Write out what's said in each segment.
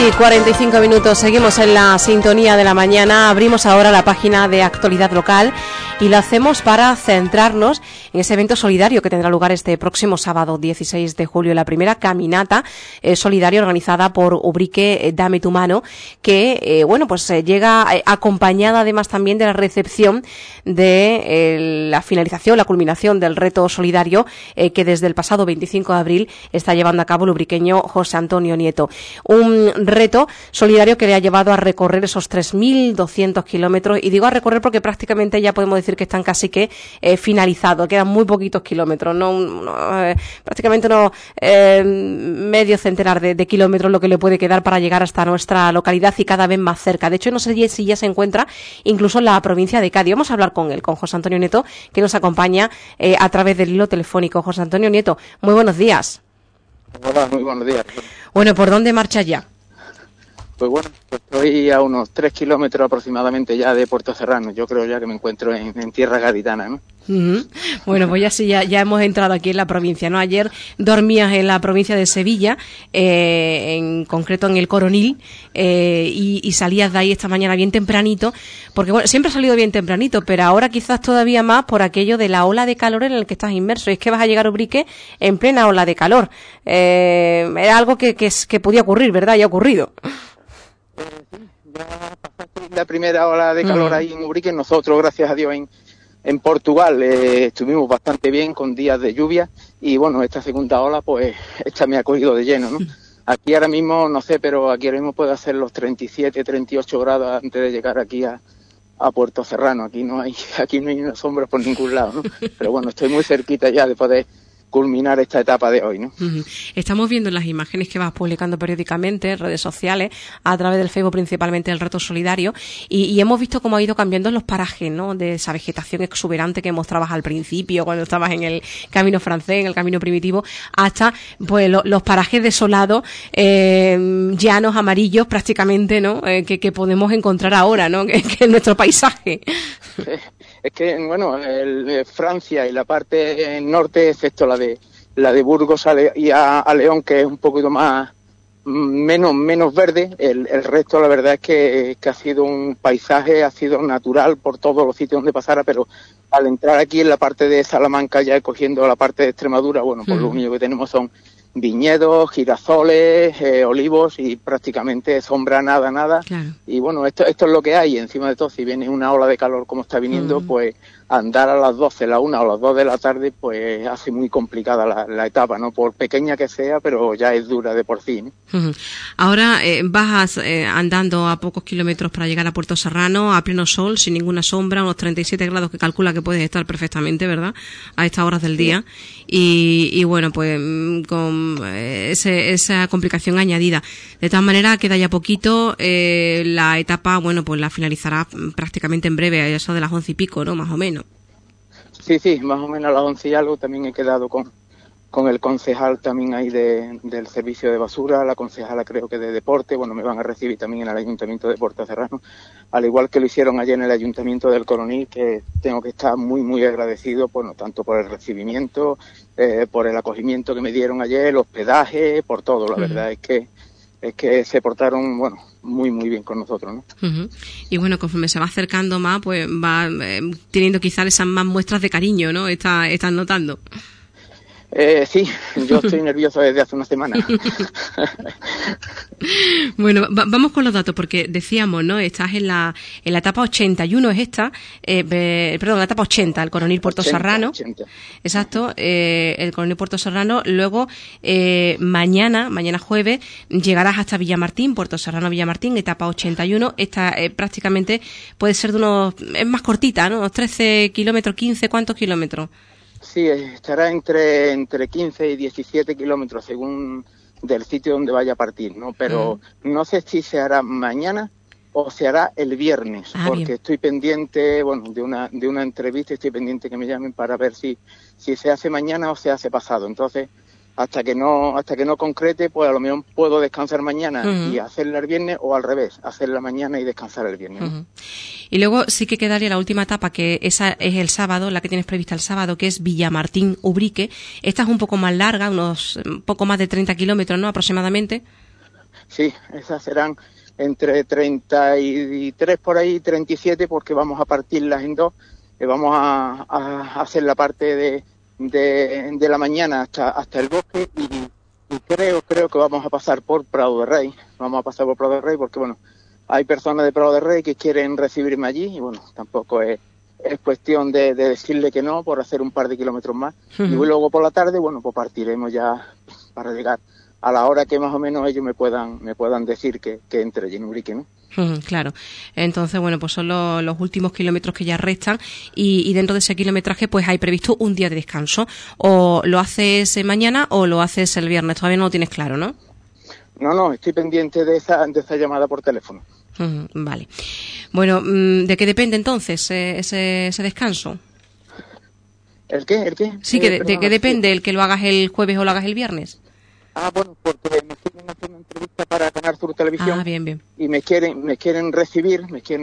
8:45, seguimos en la sintonía de la mañana. Abrimos ahora la página de actualidad local y lo hacemos para centrarnos en ese evento solidario que tendrá lugar este próximo sábado 16 de julio, la primera caminata solidaria organizada por Ubrique Dame tu Mano, que llega acompañada además también de la recepción de la finalización, la culminación del reto solidario que desde el pasado 25 de abril está llevando a cabo el ubriqueño José Antonio Nieto. Un reto solidario que le ha llevado a recorrer esos 3.200 kilómetros, y digo a recorrer porque prácticamente ya podemos decir que están casi que finalizados, quedan muy poquitos kilómetros, prácticamente unos medio centenar de kilómetros lo que le puede quedar para llegar hasta nuestra localidad y cada vez más cerca. De hecho, no sé si ya se encuentra incluso en la provincia de Cádiz. Vamos a hablar con él, con José Antonio Nieto, que nos acompaña a través del hilo telefónico. José Antonio Nieto, muy buenos días. Hola, muy buenos días. Bueno, ¿por dónde marchas ya? Pues estoy a unos 3 kilómetros aproximadamente ya de Puerto Serrano. Yo creo ya que me encuentro en tierra gaditana, ¿no? Uh-huh. Bueno, pues ya hemos entrado aquí en la provincia, ¿no? Ayer dormías en la provincia de Sevilla, en concreto en el Coronil, y salías de ahí esta mañana bien tempranito, porque bueno, siempre has salido bien tempranito, pero ahora quizás todavía más por aquello de la ola de calor en el que estás inmerso. Y es que vas a llegar a Ubrique en plena ola de calor. Era algo que podía ocurrir, ¿verdad? Y ha ocurrido. Sí, ya pasaste la primera ola de calor ahí en Ubrique. Nosotros, gracias a Dios, en Portugal estuvimos bastante bien con días de lluvia, y bueno, esta segunda ola pues esta me ha cogido de lleno, ¿no? Aquí ahora mismo, no sé, pero aquí ahora mismo puede hacer los 37, 38 grados antes de llegar aquí a Puerto Serrano. Aquí no hay una sombra por ningún lado, ¿no? Pero bueno, estoy muy cerquita ya de poder culminar esta etapa de hoy, ¿no? Uh-huh. Estamos viendo las imágenes que vas publicando periódicamente en redes sociales, a través del Facebook principalmente, el reto solidario, y hemos visto cómo ha ido cambiando los parajes, ¿no? De esa vegetación exuberante que mostrabas al principio cuando estabas en el camino francés, en el camino primitivo, hasta pues los parajes desolados, llanos amarillos prácticamente, ¿no? Que podemos encontrar ahora, ¿no? Que es nuestro paisaje. Sí. Es que, bueno, Francia y la parte norte, excepto la de Burgos y a León, que es un poquito menos verde, el resto la verdad es que ha sido un paisaje, ha sido natural por todos los sitios donde pasara, pero al entrar aquí en la parte de Salamanca, ya cogiendo la parte de Extremadura, bueno, pues lo único que tenemos son viñedos, girasoles, olivos, y prácticamente sombra nada. Claro. Y bueno, esto es lo que hay. Encima de todo, si viene una ola de calor como está viniendo, pues andar a las 12, la 1 o las 2 de la tarde, pues hace muy complicada la etapa, ¿no? Por pequeña que sea, pero ya es dura de por sí, ¿no? Uh-huh. Ahora vas andando a pocos kilómetros para llegar a Puerto Serrano, a pleno sol, sin ninguna sombra, unos 37 grados que calcula que puedes estar perfectamente, ¿verdad? A estas horas del día. Y bueno, pues con esa complicación añadida. De todas maneras, queda ya poquito, la etapa, bueno, pues la finalizará prácticamente en breve, a eso de las 11 y pico, ¿no? Más o menos. Sí, más o menos a las 11 y algo. También he quedado con el concejal también ahí del servicio de basura, la concejala creo que de deporte. Bueno, me van a recibir también en el Ayuntamiento de Puerto Serrano, al igual que lo hicieron ayer en el Ayuntamiento del Coronil, que tengo que estar muy, muy agradecido, bueno, tanto por el recibimiento, por el acogimiento que me dieron ayer, el hospedaje, por todo. La verdad es que se portaron, bueno, muy, muy bien con nosotros, ¿no? Uh-huh. Y bueno, conforme se va acercando más, pues va teniendo quizás esas más muestras de cariño, ¿no? Estás notando. Sí, yo estoy nervioso desde hace una semana. Bueno, vamos con los datos, porque decíamos, ¿no? Estás en la etapa 81, es esta, la etapa 80, el Coronil Puerto Serrano. 80. Exacto, el Coronil Puerto Serrano. Luego, mañana jueves, llegarás hasta Villamartín, Puerto Serrano Villamartín, etapa 81. Esta prácticamente puede ser es más cortita, ¿no? Unos 13 kilómetros, 15, ¿cuántos kilómetros? Sí, estará entre 15 y 17 kilómetros según del sitio donde vaya a partir, ¿no? Pero no sé si se hará mañana o se hará el viernes, porque bien. Estoy pendiente, bueno, de una entrevista, estoy pendiente que me llamen para ver si se hace mañana o se hace pasado. Entonces, hasta que no concrete, pues a lo mejor puedo descansar mañana y hacerla el viernes, o al revés, hacerla mañana y descansar el viernes, ¿no? Y luego sí que quedaría la última etapa, que esa es el sábado, la que tienes prevista el sábado, que es Villamartín Ubrique. Esta es un poco más larga, un poco más de 30 kilómetros, ¿no? Aproximadamente. Sí, esas serán entre 33 por ahí, 37, porque vamos a partirlas en dos. Vamos a hacer la parte de la mañana hasta el bosque y creo que vamos a pasar por Prado de Rey. Vamos a pasar por Prado de Rey porque, bueno, hay personas de Prado de Rey que quieren recibirme allí y, bueno, tampoco es cuestión de decirle que no por hacer un par de kilómetros más. Y luego por la tarde, bueno, pues partiremos ya para llegar a la hora que más o menos ellos me puedan decir que entre allí en Ubrique, ¿no? Claro. Entonces, bueno, pues son los últimos kilómetros que ya restan y dentro de ese kilometraje pues hay previsto un día de descanso. O lo haces mañana o lo haces el viernes. Todavía no lo tienes claro, ¿no? No, estoy pendiente de esa llamada por teléfono. Vale. Bueno, ¿de qué depende entonces ese descanso? ¿El qué? Sí, ¿de qué depende el que lo hagas el jueves o lo hagas el viernes? Bueno, porque me quieren hacer una entrevista para Canal Sur Televisión. Bien. Y me quieren recibir,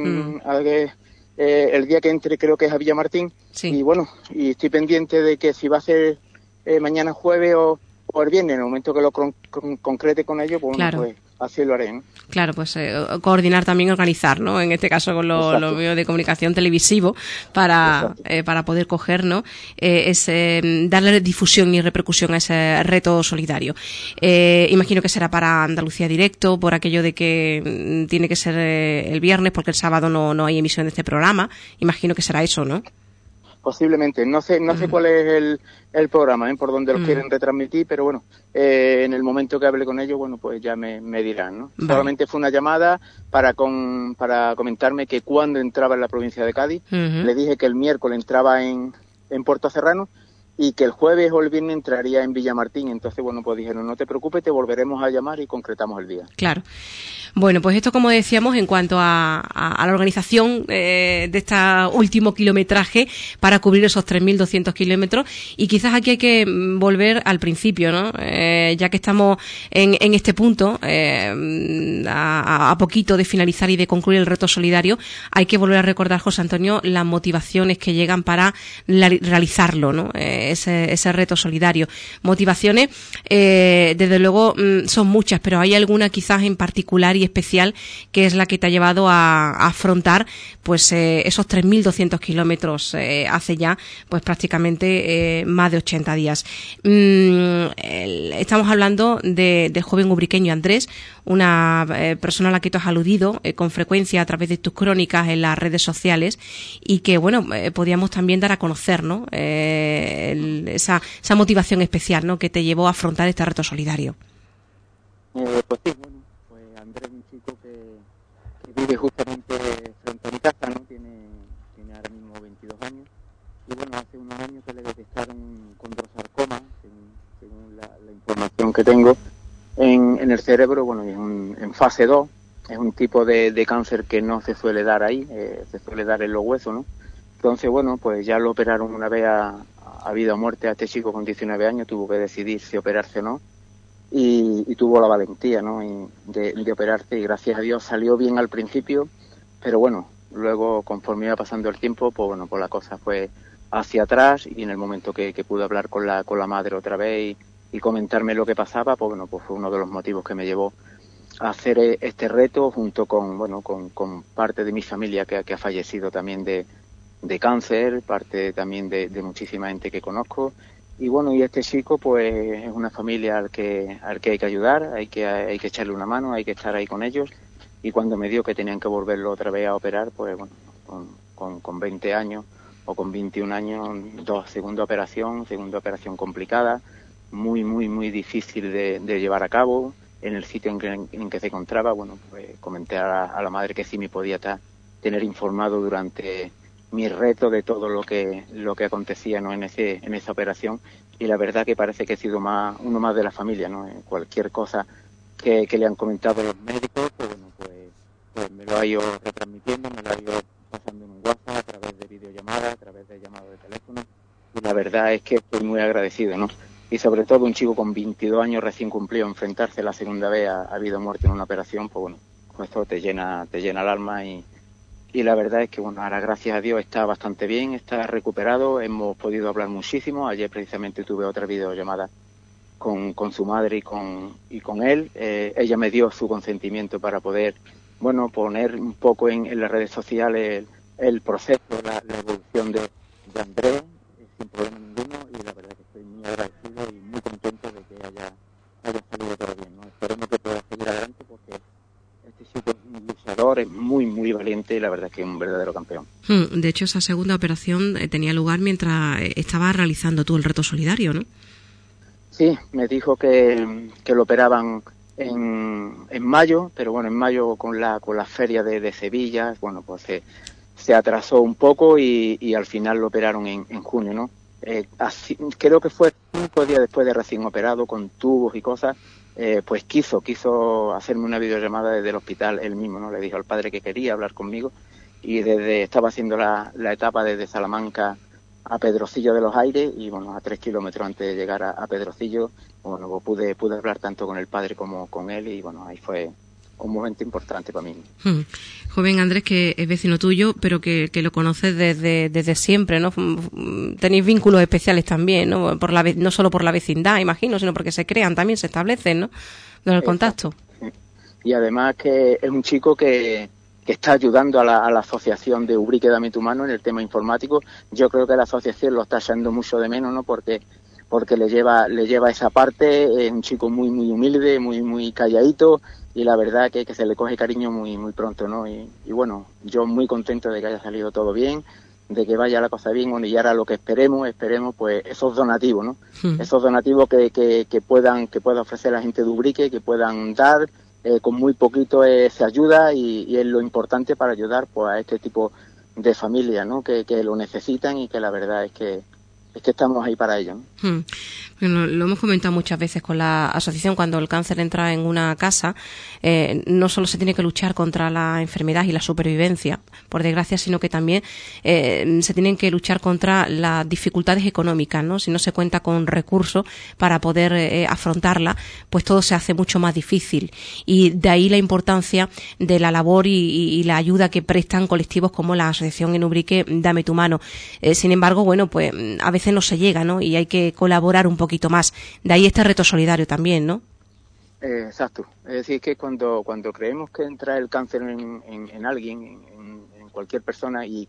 el día que entre creo que es a Villamartín. Sí. Y bueno, y estoy pendiente de que si va a ser mañana jueves o el viernes, en el momento que lo concrete con ellos, pues, claro. Pues así lo haré, ¿no? Claro, pues coordinar también, organizar, ¿no? En este caso con los medios de comunicación televisivo para poder coger, ¿no? Darle difusión y repercusión a ese reto solidario. Imagino que será para Andalucía Directo, por aquello de que tiene que ser el viernes, porque el sábado no hay emisión de este programa. Imagino que será eso, ¿no? Posiblemente, no sé cuál es el programa, por donde lo quieren retransmitir, pero bueno, en el momento que hable con ellos, bueno, pues ya me dirán, ¿no? Vale. Solamente fue una llamada para comentarme que cuando entraba en la provincia de Cádiz, le dije que el miércoles entraba en Puerto Serrano y que el jueves o el viernes entraría en Villamartín. Entonces, bueno, pues dijeron, no te preocupes, te volveremos a llamar y concretamos el día. Claro. Bueno, pues esto, como decíamos, en cuanto a la organización de este último kilometraje para cubrir esos 3.200 kilómetros. Y quizás aquí hay que volver al principio, ¿no? Ya que estamos en este punto, a poquito de finalizar y de concluir el reto solidario, hay que volver a recordar, José Antonio, las motivaciones que llegan para realizarlo, ¿no? Ese reto solidario. Motivaciones, desde luego, son muchas, pero hay alguna quizás en particular y especial que es la que te ha llevado a afrontar pues esos 3.200 kilómetros hace ya pues prácticamente más de 80 días. Estamos hablando del joven ubriqueño Andrés, una persona a la que tú has aludido con frecuencia a través de tus crónicas en las redes sociales y que, bueno, podíamos también dar a conocer, ¿no? Esa motivación especial, ¿no? Que te llevó a afrontar este reto solidario. Pues sí, bueno, pues Andrés es un chico que vive justamente frente a mi casa, ¿no? Tiene ahora mismo 22 años y bueno, hace unos años que le detectaron condrosarcoma, según la información que tengo, en el cerebro, bueno, en fase 2, es un tipo de cáncer que no se suele dar ahí, se suele dar en los huesos, ¿no? Entonces, bueno, pues ya lo operaron una vez a vida o muerte a este chico con 19 años, tuvo que decidir si operarse o no, y tuvo la valentía, ¿no? de operarse, y gracias a Dios salió bien al principio, pero bueno, luego conforme iba pasando el tiempo, pues bueno, pues la cosa fue hacia atrás, y en el momento que pude hablar con la madre otra vez y comentarme lo que pasaba, pues bueno, pues fue uno de los motivos que me llevó a hacer este reto junto con parte de mi familia que ha fallecido también de cáncer, parte también de muchísima gente que conozco. Y bueno, y este chico pues es una familia al que hay que ayudar, hay que echarle una mano, hay que estar ahí con ellos. Y cuando me dio que tenían que volverlo otra vez a operar, pues bueno, con 20 años o con 21 años, segunda operación complicada, muy difícil de llevar a cabo. En el sitio en que se encontraba, bueno, pues comenté a la madre que sí me podía tener informado durante mi reto de todo lo que acontecía, ¿no? en esa operación, y la verdad que parece que he sido uno más de la familia, ¿no? Cualquier cosa que le han comentado los médicos, pues bueno, pues me lo ha ido retransmitiendo, me lo ha ido pasando en un WhatsApp, a través de videollamadas, a través de llamadas de teléfono, y la verdad es que estoy muy agradecido, ¿no? Y sobre todo un chico con 22 años recién cumplido, enfrentarse la segunda vez a vida o muerte en una operación, pues bueno, pues esto te llena el alma, y la verdad es que, bueno, ahora gracias a Dios está bastante bien, está recuperado, hemos podido hablar muchísimo. Ayer precisamente tuve otra videollamada con su madre y con él. Ella me dio su consentimiento para poder, bueno, poner un poco en las redes sociales el proceso, la evolución de Andrés, sin problema ninguno, y la verdad que estoy muy agradecido y muy contento de que haya salido todo bien, ¿no? Esperemos que pueda seguir adelante porque este chico es un luchador, es muy, muy valiente y la verdad es que es un verdadero campeón. De hecho, esa segunda operación tenía lugar mientras estaba realizando tú el reto solidario, ¿no? Sí, me dijo que lo operaban en mayo, pero bueno, en mayo con la feria de Sevilla, bueno, pues se atrasó un poco y al final lo operaron en junio, ¿no? Así, creo que fue 5 días después de recién operado, con tubos y cosas, pues quiso hacerme una videollamada desde el hospital él mismo, ¿no? Le dijo al padre que quería hablar conmigo y estaba haciendo la etapa desde Salamanca a Pedrocillo de los Aires y bueno, a 3 kilómetros antes de llegar a Pedrocillo, bueno, pude hablar tanto con el padre como con él y bueno, ahí fue un momento importante para mí. Joven Andrés, que es vecino tuyo, pero que lo conoces desde siempre, ¿no? Tenéis vínculos especiales también, ¿no? No solo por la vecindad, imagino, sino porque se crean también, se establecen, ¿no? El contacto. Y además que es un chico que está ayudando a la asociación de Ubrique Dame tu Mano en el tema informático. Yo creo que la asociación lo está echando mucho de menos, ¿no? Porque le lleva esa parte. Es un chico muy, muy humilde, muy, muy calladito, y la verdad que se le coge cariño muy, muy pronto, ¿no? Y bueno, yo muy contento de que haya salido todo bien, de que vaya la cosa bien, bueno, y ahora lo que esperemos pues esos donativos, ¿no? Esos donativos que pueda ofrecer la gente de Ubrique, que puedan dar. Con muy poquito se ayuda y es lo importante para ayudar pues a este tipo de familias, ¿no? Que lo necesitan y que la verdad es que estamos ahí para ello, ¿no? Bueno, lo hemos comentado muchas veces con la asociación, cuando el cáncer entra en una casa, no solo se tiene que luchar contra la enfermedad y la supervivencia, por desgracia, sino que también se tienen que luchar contra las dificultades económicas, ¿no? Si no se cuenta con recursos para poder afrontarla, pues todo se hace mucho más difícil. Y de ahí la importancia de la labor y la ayuda que prestan colectivos como la asociación en Ubrique Dame tu Mano. Sin embargo, bueno, pues a veces no se llega, ¿no? Y hay que colaborar un poquito más. De ahí este reto solidario también, ¿no? Exacto. Es decir, que cuando creemos que entra el cáncer en alguien, en cualquier persona, y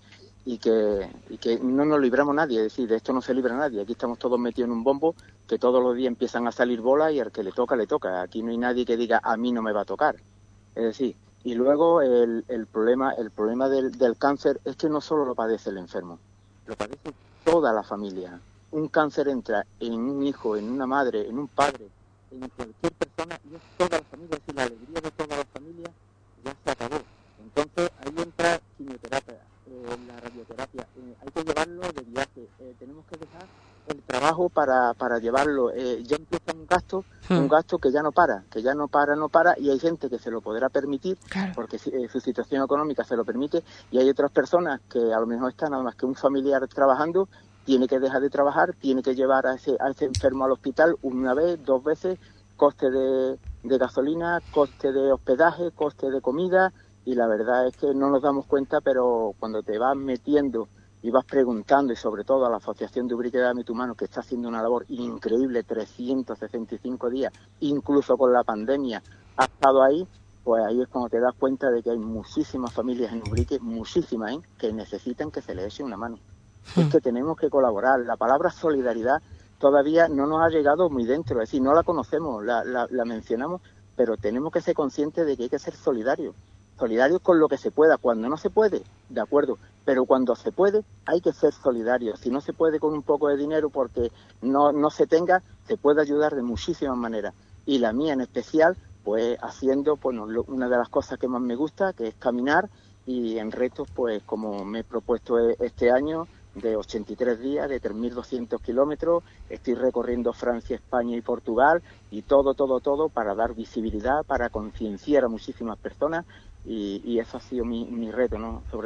que no nos libramos nadie, es decir, de esto no se libra nadie. Aquí estamos todos metidos en un bombo, que todos los días empiezan a salir bolas y al que le toca, le toca. Aquí no hay nadie que diga, a mí no me va a tocar. Es decir, y luego el problema del cáncer es que no solo lo padece el enfermo, lo padece toda la familia. Un cáncer entra en un hijo, en una madre, en un padre, en cualquier persona, y es toda la familia, es decir, la alegría de toda la familia ya se acabó. Entonces ahí entra quimioterapia, la radioterapia, hay que llevarlo de viaje, tenemos que dejar el trabajo para llevarlo, ya empieza un gasto que ya no para, y hay gente que se lo podrá permitir, claro, porque su situación económica se lo permite, y hay otras personas que a lo mejor están nada más que un familiar trabajando, tiene que dejar de trabajar, tiene que llevar a ese enfermo al hospital una vez, 2 veces, coste de gasolina, coste de hospedaje, coste de comida, y la verdad es que no nos damos cuenta, pero cuando te vas metiendo y vas preguntando, y sobre todo a la Asociación de Ubrique Dame tu Mano, que está haciendo una labor increíble, 365 días, incluso con la pandemia, ha estado ahí, pues ahí es cuando te das cuenta de que hay muchísimas familias en Ubrique, muchísimas, que necesitan que se les eche una mano. Es que tenemos que colaborar. La palabra solidaridad todavía no nos ha llegado muy dentro, es decir, no la conocemos, la mencionamos, pero tenemos que ser conscientes de que hay que ser solidarios con lo que se pueda. Cuando no se puede, de acuerdo, pero cuando se puede hay que ser solidarios. Si no se puede con un poco de dinero porque no se tenga, se puede ayudar de muchísimas maneras, y la mía en especial, pues haciendo una de las cosas que más me gusta, que es caminar, y en retos, pues como me he propuesto este año, de 83 días, de 3.200 kilómetros, estoy recorriendo Francia, España y Portugal, y todo para dar visibilidad, para concienciar a muchísimas personas, y eso ha sido mi reto, ¿no? Sobre todo.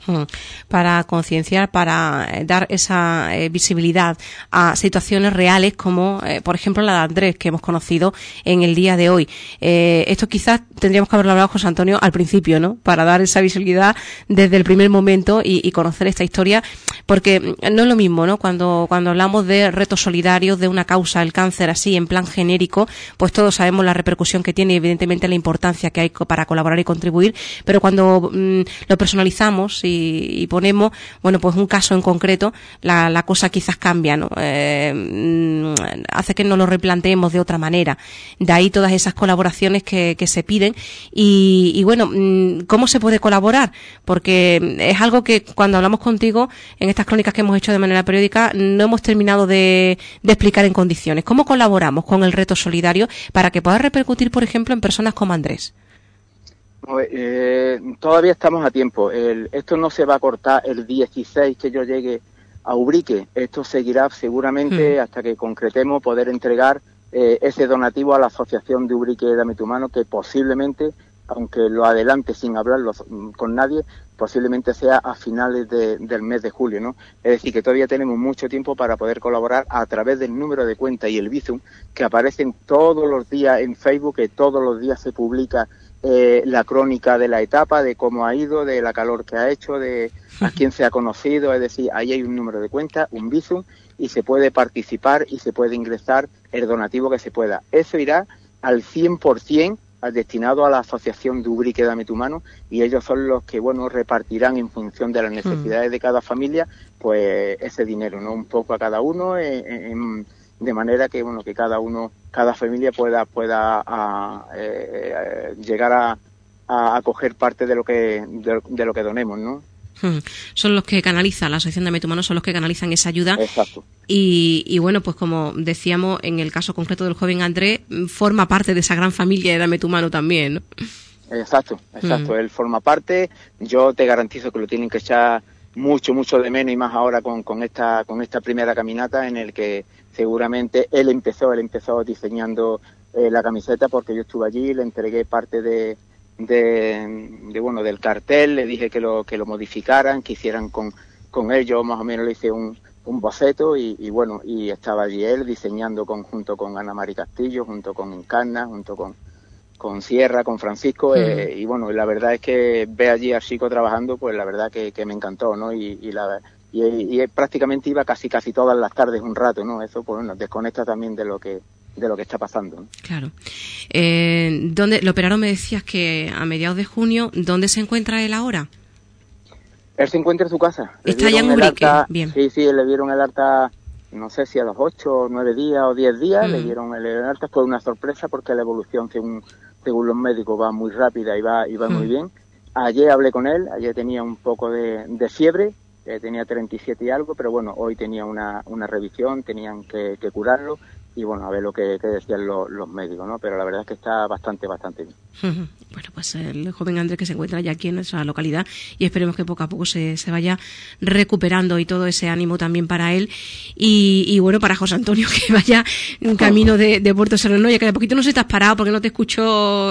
Para concienciar, para dar esa visibilidad a situaciones reales como, por ejemplo, la de Andrés, que hemos conocido en el día de hoy. Esto quizás tendríamos que haberlo hablado, José Antonio, al principio, ¿no? Para dar esa visibilidad desde el primer momento y conocer esta historia, porque no es lo mismo, ¿no? Cuando hablamos de retos solidarios, de una causa, el cáncer, así, en plan genérico, pues todos sabemos la repercusión que tiene y evidentemente la importancia que hay para colaborar y contribuir, pero cuando lo personalizamos y ponemos, bueno, pues un caso en concreto, la cosa quizás cambia, ¿no? Hace que nos lo replanteemos de otra manera. De ahí todas esas colaboraciones que se piden y bueno, ¿cómo se puede colaborar? Porque es algo que cuando hablamos contigo en estas crónicas que hemos hecho de manera periódica no hemos terminado de explicar en condiciones. ¿Cómo colaboramos con el reto solidario para que pueda repercutir, por ejemplo, en personas como Andrés? Todavía estamos a tiempo. Esto no se va a cortar el 16 que yo llegue a Ubrique. Esto seguirá seguramente hasta que concretemos poder entregar ese donativo a la Asociación de Ubrique Dame tu Mano, que posiblemente, aunque lo adelante sin hablarlo con nadie, posiblemente sea a finales del mes de julio, ¿no? Es decir, que todavía tenemos mucho tiempo para poder colaborar a través del número de cuenta y el Bizum, que aparecen todos los días en Facebook, que todos los días se publica la crónica de la etapa, de cómo ha ido, de la calor que ha hecho, de a quién se ha conocido. Es decir, ahí hay un número de cuenta, un Bizum, y se puede participar y se puede ingresar el donativo que se pueda. Eso irá al 100% destinado a la Asociación de Ubrique Dame tu Mano, y ellos son los que, bueno, repartirán en función de las necesidades de cada familia, pues ese dinero, ¿no? Un poco a cada uno, de manera que, bueno, que cada familia pueda llegar a coger parte de lo que donemos, ¿no? Son los que canalizan, la Asociación Dame tu Mano son los que canalizan esa ayuda. Exacto. Y bueno, pues como decíamos, en el caso concreto del joven Andrés, forma parte de esa gran familia de Dame tu Mano también, ¿no? Exacto. Él forma parte. Yo te garantizo que lo tienen que echar mucho de menos, y más ahora con esta primera caminata, en el que seguramente él empezó diseñando la camiseta, porque yo estuve allí, le entregué parte del cartel, le dije que lo modificaran, que hicieran con él. Yo más o menos le hice un boceto y bueno, y estaba allí él diseñando junto con Ana Mari Castillo, junto con Encarna, junto con Sierra, con Francisco, y bueno, la verdad es que ver allí a Chico trabajando, pues la verdad que me encantó, ¿no? Y prácticamente iba casi todas las tardes un rato, ¿no? Eso pues nos desconecta también de lo que está pasando, ¿no? Claro. ¿Dónde lo operaron? Me decías que a mediados de junio. ¿Dónde se encuentra él ahora? Él se encuentra en su casa. Está ya en Ubrique. Bien. Sí, le dieron el alta, no sé si a los 8 o 9 días o 10 días, le dieron el alta. Fue una sorpresa porque la evolución, según los médicos, va muy rápida y va muy bien. Ayer hablé con él, ayer tenía un poco de fiebre, tenía 37 y algo, pero bueno, hoy tenía una revisión, tenían que curarlo. Y bueno, a ver lo que decían los médicos, ¿no? Pero la verdad es que está bastante bien. Bueno, pues el joven Andrés, que se encuentra ya aquí en nuestra localidad, y esperemos que poco a poco se vaya recuperando, y todo ese ánimo también para él y bueno, para José Antonio, que vaya en camino de Puerto Serrano. Ya que de poquito no sé si te has parado, porque no te escucho.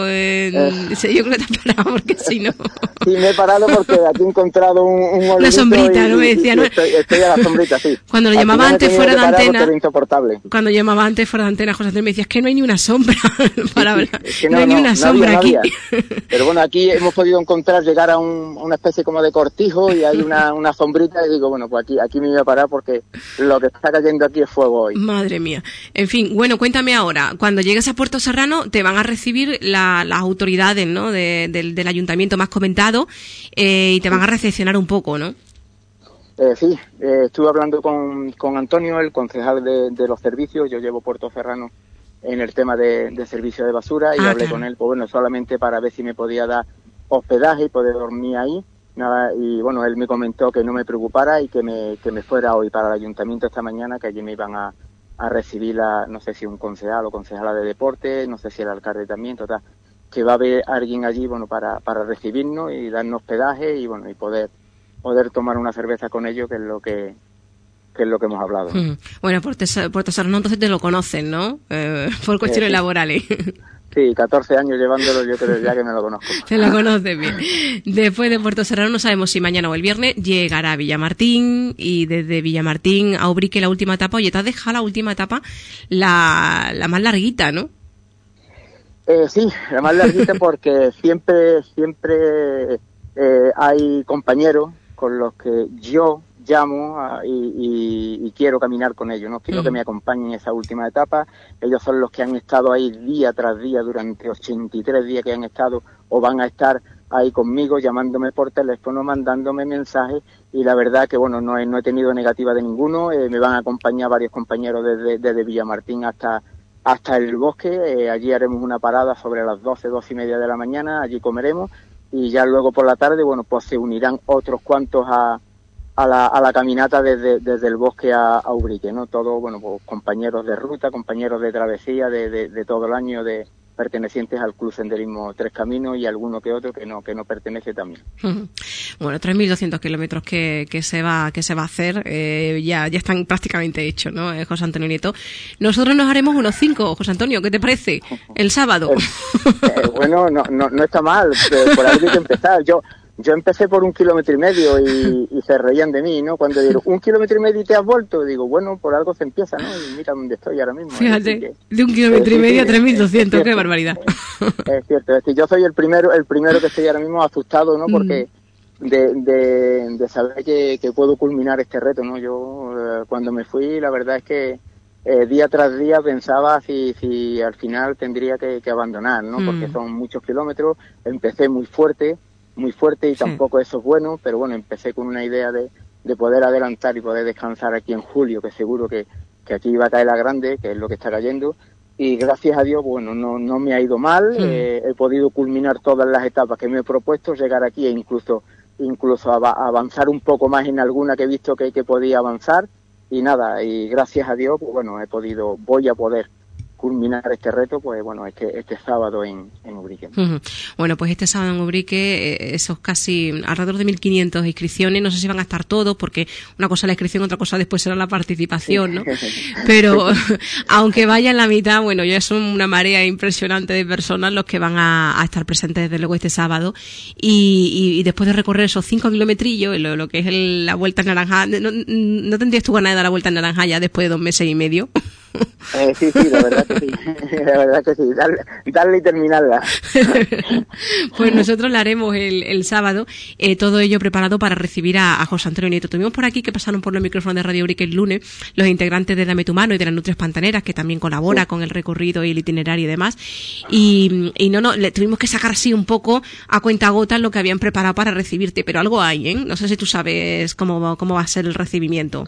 Yo creo que te has parado, porque si no... Sí, me he parado porque aquí he encontrado una sombrita, ¿no? Me decía, ¿no? Estoy a la sombrita, sí. Cuando lo llamaba antes fuera de antena, cuando llamaba antes fuera de antena, José Antonio me decía, es que no hay ni una sombra para hablar. Es que no hay ni una sombra aquí. Pero bueno, aquí hemos podido llegar a una especie como de cortijo, y hay una sombrita, y digo, bueno, pues aquí me voy a parar, porque lo que está cayendo aquí es fuego hoy. Madre mía. En fin, bueno, cuéntame ahora, cuando llegues a Puerto Serrano te van a recibir las autoridades, ¿no? del ayuntamiento, más comentado, y te van a recepcionar un poco, ¿no? Sí, estuve hablando con Antonio, el concejal de los servicios. Yo llevo Puerto Serrano en el tema de servicio de basura, y hablé con él, pues bueno, solamente para ver si me podía dar hospedaje y poder dormir ahí. Nada, y bueno, él me comentó que no me preocupara y que me fuera hoy para el ayuntamiento esta mañana, que allí me iban a recibir no sé si un concejal o concejala de deporte, no sé si el alcalde también, total, que va a haber alguien allí, bueno, para recibirnos y darnos hospedaje y bueno, y poder tomar una cerveza con ellos, que es que es lo que hemos hablado. Bueno, Puerto Serrano entonces te lo conocen, ¿no? Por cuestiones laborales. Sí, 14 años llevándolo, yo creo ya que me lo conozco. Te lo conoces bien. Después de Puerto Serrano no sabemos si mañana o el viernes llegará a Villamartín, y desde Villamartín a Ubrique la última etapa. Oye, te has dejado la última etapa la más larguita, ¿no? Sí, la más larguita porque siempre hay compañeros con los que yo llamo y quiero caminar con ellos, ¿no? Quiero que me acompañen en esa última etapa. Ellos son los que han estado ahí día tras día durante 83 días que han estado o van a estar ahí conmigo, llamándome por teléfono, mandándome mensajes, y la verdad que bueno, no he tenido negativa de ninguno. Me van a acompañar varios compañeros desde Villamartín hasta el bosque. Allí haremos una parada sobre las 12:30 de la mañana, allí comeremos, y ya luego por la tarde, bueno, pues se unirán otros cuantos a la caminata desde el bosque a Ubrique, ¿no? Todos, bueno, pues compañeros de ruta, compañeros de travesía de todo el año, pertenecientes al Club Senderismo Tres Caminos, y alguno que otro que no pertenece también. Bueno, 3.200 kilómetros que se va a hacer, ya están prácticamente hechos, ¿no, José Antonio Nieto? Nosotros nos haremos unos 5, José Antonio, ¿qué te parece? El sábado. Bueno, no está mal, por ahí hay que empezar. Yo empecé por 1,5 kilómetros y se reían de mí, ¿no? Cuando digo, 1,5 kilómetros y te has vuelto, digo, bueno, por algo se empieza, ¿no? Y mira dónde estoy ahora mismo. Fíjate, de 1,5 kilómetros a 3.200, qué barbaridad. Es cierto, es decir, yo soy el primero que estoy ahora mismo asustado, ¿no? Porque de saber que puedo culminar este reto, ¿no? Yo cuando me fui, la verdad es que día tras día pensaba si al final tendría que abandonar, ¿no? Porque son muchos kilómetros. Empecé muy fuerte y tampoco eso es bueno, pero bueno, empecé con una idea de poder adelantar y poder descansar aquí en julio, que seguro que aquí iba a caer la grande, que es lo que está cayendo, y gracias a Dios, bueno, no me ha ido mal. He podido culminar todas las etapas que me he propuesto, llegar aquí e incluso avanzar un poco más en alguna que he visto que podía avanzar, y nada, y gracias a Dios, pues bueno, voy a poder culminar este reto, pues bueno, este sábado en Ubrique. Bueno, pues este sábado en Ubrique, esos casi alrededor de 1.500 inscripciones, no sé si van a estar todos, porque una cosa es la inscripción, otra cosa después será la participación, ¿no? Pero aunque vayan la mitad, bueno, ya son una marea impresionante de personas los que van a estar presentes desde luego este sábado, y después de recorrer esos 5 kilometrillos, lo que es la Vuelta Naranja, ¿no tendrías tú ganas de dar la Vuelta en Naranja ya después de 2 meses y medio? Sí, la verdad que sí, darle y terminarla. Pues nosotros la haremos el sábado, todo ello preparado para recibir a José Antonio Nieto. Tuvimos por aquí que pasaron por los micrófonos de Radio Ubrique el lunes los integrantes de Dame tu Mano y de las Nutrias Pantaneras, que también colabora con el recorrido y el itinerario y demás, y le tuvimos que sacar así un poco a cuentagotas lo que habían preparado para recibirte, pero algo hay, ¿eh? No sé si tú sabes cómo va a ser el recibimiento.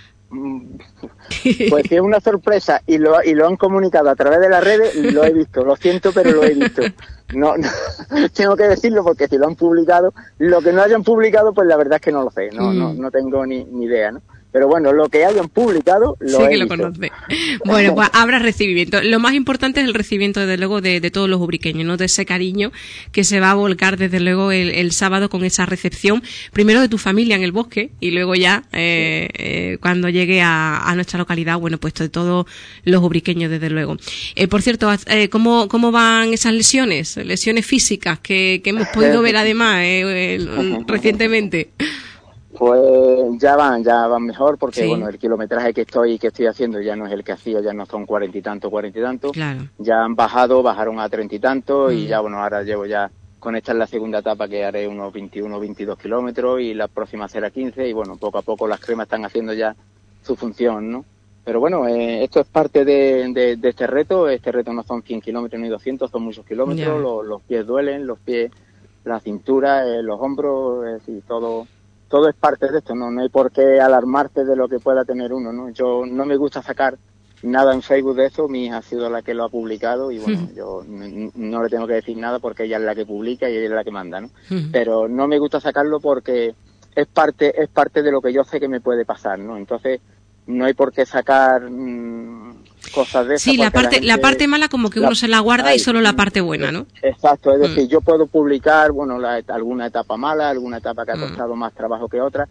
Pues si es una sorpresa y lo han comunicado a través de las redes, lo he visto, lo siento, pero lo he visto. No tengo que decirlo, porque si lo han publicado, lo que no hayan publicado, pues la verdad es que no lo sé, no tengo ni idea, ¿no? Pero bueno, lo que hayan publicado, lo he visto. Conoce. Bueno, pues habrá recibimiento. Lo más importante es el recibimiento, desde luego, de todos los ubriqueños, ¿no? De ese cariño que se va a volcar, desde luego, el sábado con esa recepción, primero de tu familia en el bosque, y luego ya, cuando llegue a nuestra localidad, bueno, pues de todos los ubriqueños, desde luego. Por cierto, ¿cómo van esas lesiones? Lesiones físicas que hemos podido ver además recientemente. Pues ya van mejor, porque bueno, el kilometraje que estoy haciendo ya no es el que hacía, ya no son 40 y tanto. Claro. Ya bajaron a 30 y tanto, y ya bueno, ahora llevo ya, con esta es la segunda etapa, que haré unos 21, 22 kilómetros, y la próxima será 15, y bueno, poco a poco las cremas están haciendo ya su función, ¿no? Pero bueno, esto es parte de este reto. Este reto no son 100 kilómetros ni 200, son muchos kilómetros. Los pies duelen, la cintura, los hombros, todo es parte de esto, no hay por qué alarmarse de lo que pueda tener uno, ¿no? Yo no me gusta sacar nada en Facebook de eso. Mi hija ha sido la que lo ha publicado, y bueno, yo no le tengo que decir nada, porque ella es la que publica y ella es la que manda, ¿no? Pero no me gusta sacarlo porque es parte de lo que yo sé que me puede pasar, ¿no? Entonces no hay por qué sacar cosas de esas. Sí, la parte mala como que uno se la guarda, y solo la parte buena, ¿no? Exacto, es decir, yo puedo publicar, bueno, alguna etapa mala, alguna etapa que ha costado más trabajo que otra,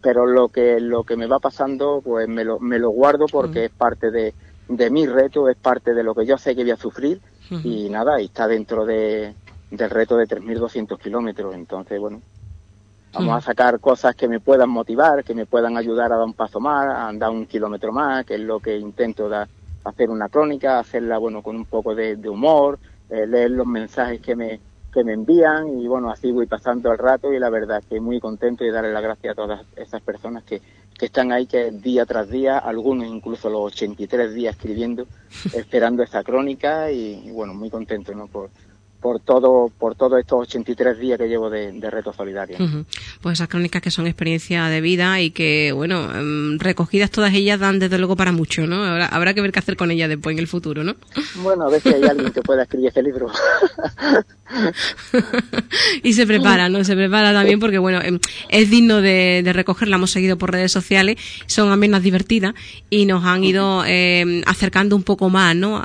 pero lo que me va pasando, pues me lo guardo porque es parte de mi reto, es parte de lo que yo sé que voy a sufrir, y nada, y está dentro del reto de 3.200 kilómetros. Entonces, bueno, vamos a sacar cosas que me puedan motivar, que me puedan ayudar a dar un paso más, a andar 1 kilómetro más, que es lo que intento hacer una crónica, hacerla, bueno, con un poco de humor, leer los mensajes que me envían, y bueno, así voy pasando el rato, y la verdad es que muy contento, y darle las gracias a todas esas personas que están ahí, que día tras día, algunos incluso los 83 días escribiendo, esperando esa crónica, y bueno, muy contento, ¿no? Por todos estos 83 días que llevo de Reto Solidario. Pues esas crónicas que son experiencia de vida y que, bueno, recogidas todas ellas dan desde luego para mucho, ¿no? Habrá que ver qué hacer con ellas después en el futuro, ¿no? Bueno, a ver si hay alguien que pueda escribir ese libro. Y se prepara, ¿no? Se prepara también porque, bueno, es digno de recoger, la hemos seguido por redes sociales, son amenas divertidas y nos han ido acercando un poco más, ¿no?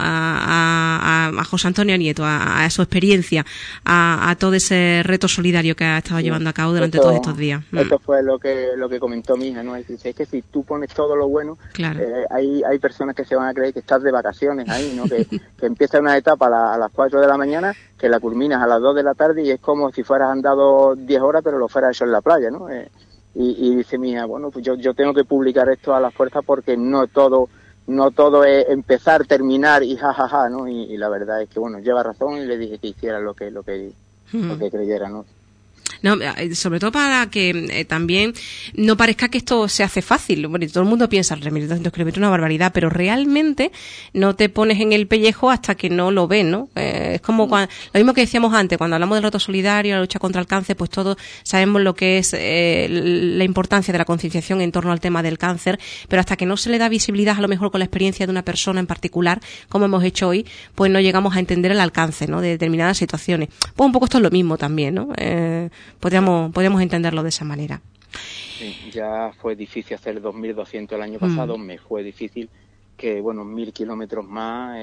A José Antonio Nieto, a su experiencia, a todo ese reto solidario que ha estado llevando a cabo durante todos estos días. Esto fue lo que comentó mi hija, ¿no? Es que si tú pones todo lo bueno, claro, hay personas que se van a creer que estás de vacaciones ahí, ¿no? Que empieza una etapa a las 4 de la mañana, que la culminas a las 2 de la tarde, y es como si fueras andado 10 horas, pero lo fueras hecho en la playa, ¿no? Y dice mi hija, bueno, pues yo tengo que publicar esto a la fuerza, porque no todo es empezar, terminar y jajaja, ¿no? Y la verdad es que, bueno, lleva razón, y le dije que hiciera lo que creyera, ¿no? No, sobre todo para que también no parezca que esto se hace fácil. Bueno, todo el mundo piensa, 1.200 kilómetros es una barbaridad, pero realmente no te pones en el pellejo hasta que no lo ves, ¿no? Es como lo mismo que decíamos antes, cuando hablamos del reto solidario, la lucha contra el cáncer, pues todos sabemos lo que es la importancia de la concienciación en torno al tema del cáncer, pero hasta que no se le da visibilidad, a lo mejor con la experiencia de una persona en particular, como hemos hecho hoy, pues no llegamos a entender el alcance, ¿no? De determinadas situaciones. Pues un poco esto es lo mismo también, ¿no? Podríamos entenderlo de esa manera. Sí, ya fue difícil hacer 2.200 el año pasado, me fue difícil que, bueno, 1.000 kilómetros más,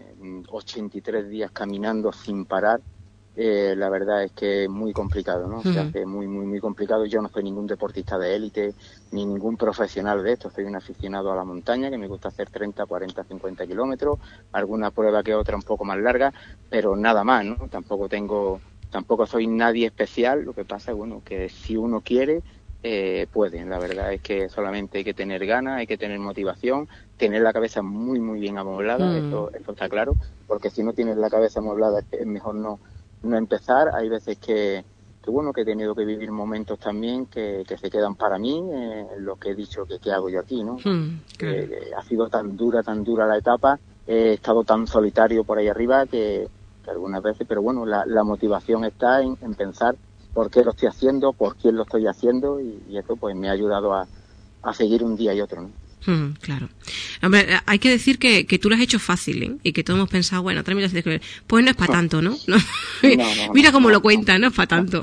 83 días caminando sin parar, la verdad es que es muy complicado, ¿no? Se hace muy, muy, muy complicado. Yo no soy ningún deportista de élite, ni ningún profesional de esto, soy un aficionado a la montaña, que me gusta hacer 30, 40, 50 kilómetros, alguna prueba que otra un poco más larga, pero nada más, ¿no? Tampoco soy nadie especial, lo que pasa es, bueno, que si uno quiere, puede. La verdad es que solamente hay que tener ganas, hay que tener motivación, tener la cabeza muy, muy bien amueblada, eso está claro, porque si no tienes la cabeza amueblada es mejor no empezar. Hay veces que he tenido que vivir momentos también que se quedan para mí, lo que he dicho que hago yo aquí, ¿no? Claro. Ha sido tan dura la etapa, he estado tan solitario por ahí arriba que algunas veces, pero bueno, la motivación está en pensar por qué lo estoy haciendo, por quién lo estoy haciendo, y esto pues me ha ayudado a seguir un día y otro, ¿no? Claro. Hombre, hay que decir que tú lo has hecho fácil, ¿eh? Y que todos hemos pensado, bueno, 3.200 pues no es para tanto, ¿no? Mira cómo lo cuenta, no es para tanto.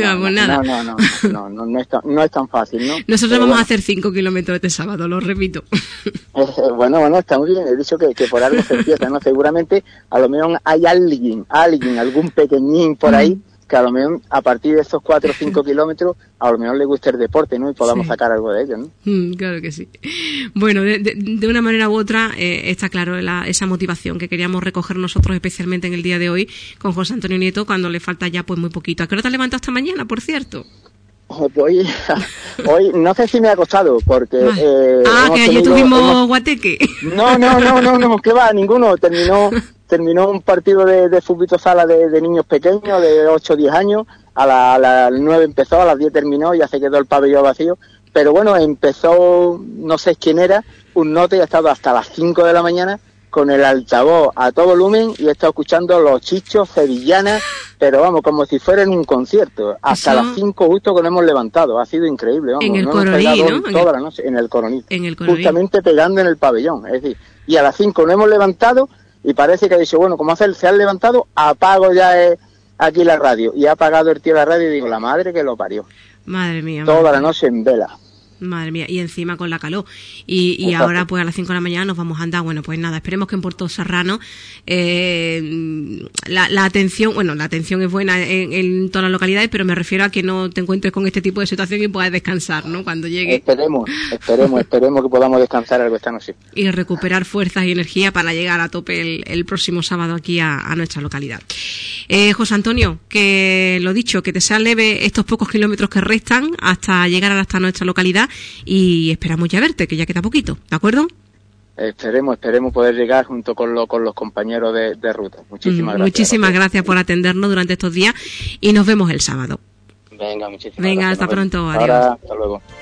No es tan fácil, ¿no? Nosotros vamos a hacer 5 kilómetros este sábado, lo repito. Bueno, está muy bien. He dicho que por algo se empieza, ¿no? Seguramente a lo mejor hay alguien, algún pequeñín por ahí, que a lo mejor a partir de esos 4 o 5 kilómetros a lo mejor le guste el deporte, ¿no? Y podamos sacar algo de ello, ¿no? Claro que sí. Bueno, de una manera u otra está claro esa motivación que queríamos recoger nosotros especialmente en el día de hoy con José Antonio Nieto, cuando le falta ya pues muy poquito. ¿A qué hora te has levantado esta mañana, por cierto? Hoy no sé si me ha costado, porque... que ayer tuvimos guateque. No, que va, ninguno. Terminó un partido de fútbol sala de niños pequeños, de 8 o 10 años, a las 9 empezó, a las 10 terminó, ya se quedó el pabellón vacío, pero bueno, empezó, no sé quién era, un note, y ha estado hasta las 5 de la mañana con el altavoz a todo volumen, y he estado escuchando los chichos, sevillanas, pero vamos, como si fuera en un concierto, hasta las 5 justo que nos hemos levantado, ha sido increíble, vamos. En el Coroní, ¿no? Toda la noche, en el Coroní, justamente pegando en el pabellón, es decir, y a las 5 nos hemos levantado, y parece que ha dicho, bueno, como se han levantado, apago ya aquí la radio, y ha apagado el tío la radio, y digo, la madre que lo parió. Madre mía. Toda la noche en vela. Madre mía, y encima con la calor. Y ahora pues a las 5 de la mañana nos vamos a andar. Bueno, pues nada, esperemos que en Puerto Serrano la atención es buena en todas las localidades, pero me refiero a que no te encuentres con este tipo de situación y puedas descansar, ¿no? Cuando llegue. Esperemos que podamos descansar algo esta noche. Y recuperar fuerzas y energía para llegar a tope el próximo sábado aquí a nuestra localidad. José Antonio, que lo dicho, que te sea leve estos pocos kilómetros que restan hasta llegar hasta nuestra localidad y esperamos ya verte, que ya queda poquito, ¿de acuerdo? Esperemos poder llegar junto con los compañeros de ruta. Muchísimas gracias. Muchísimas gracias por atendernos durante estos días y nos vemos el sábado. Venga, muchísimas gracias. Venga, hasta pronto, adiós. Ahora, hasta luego.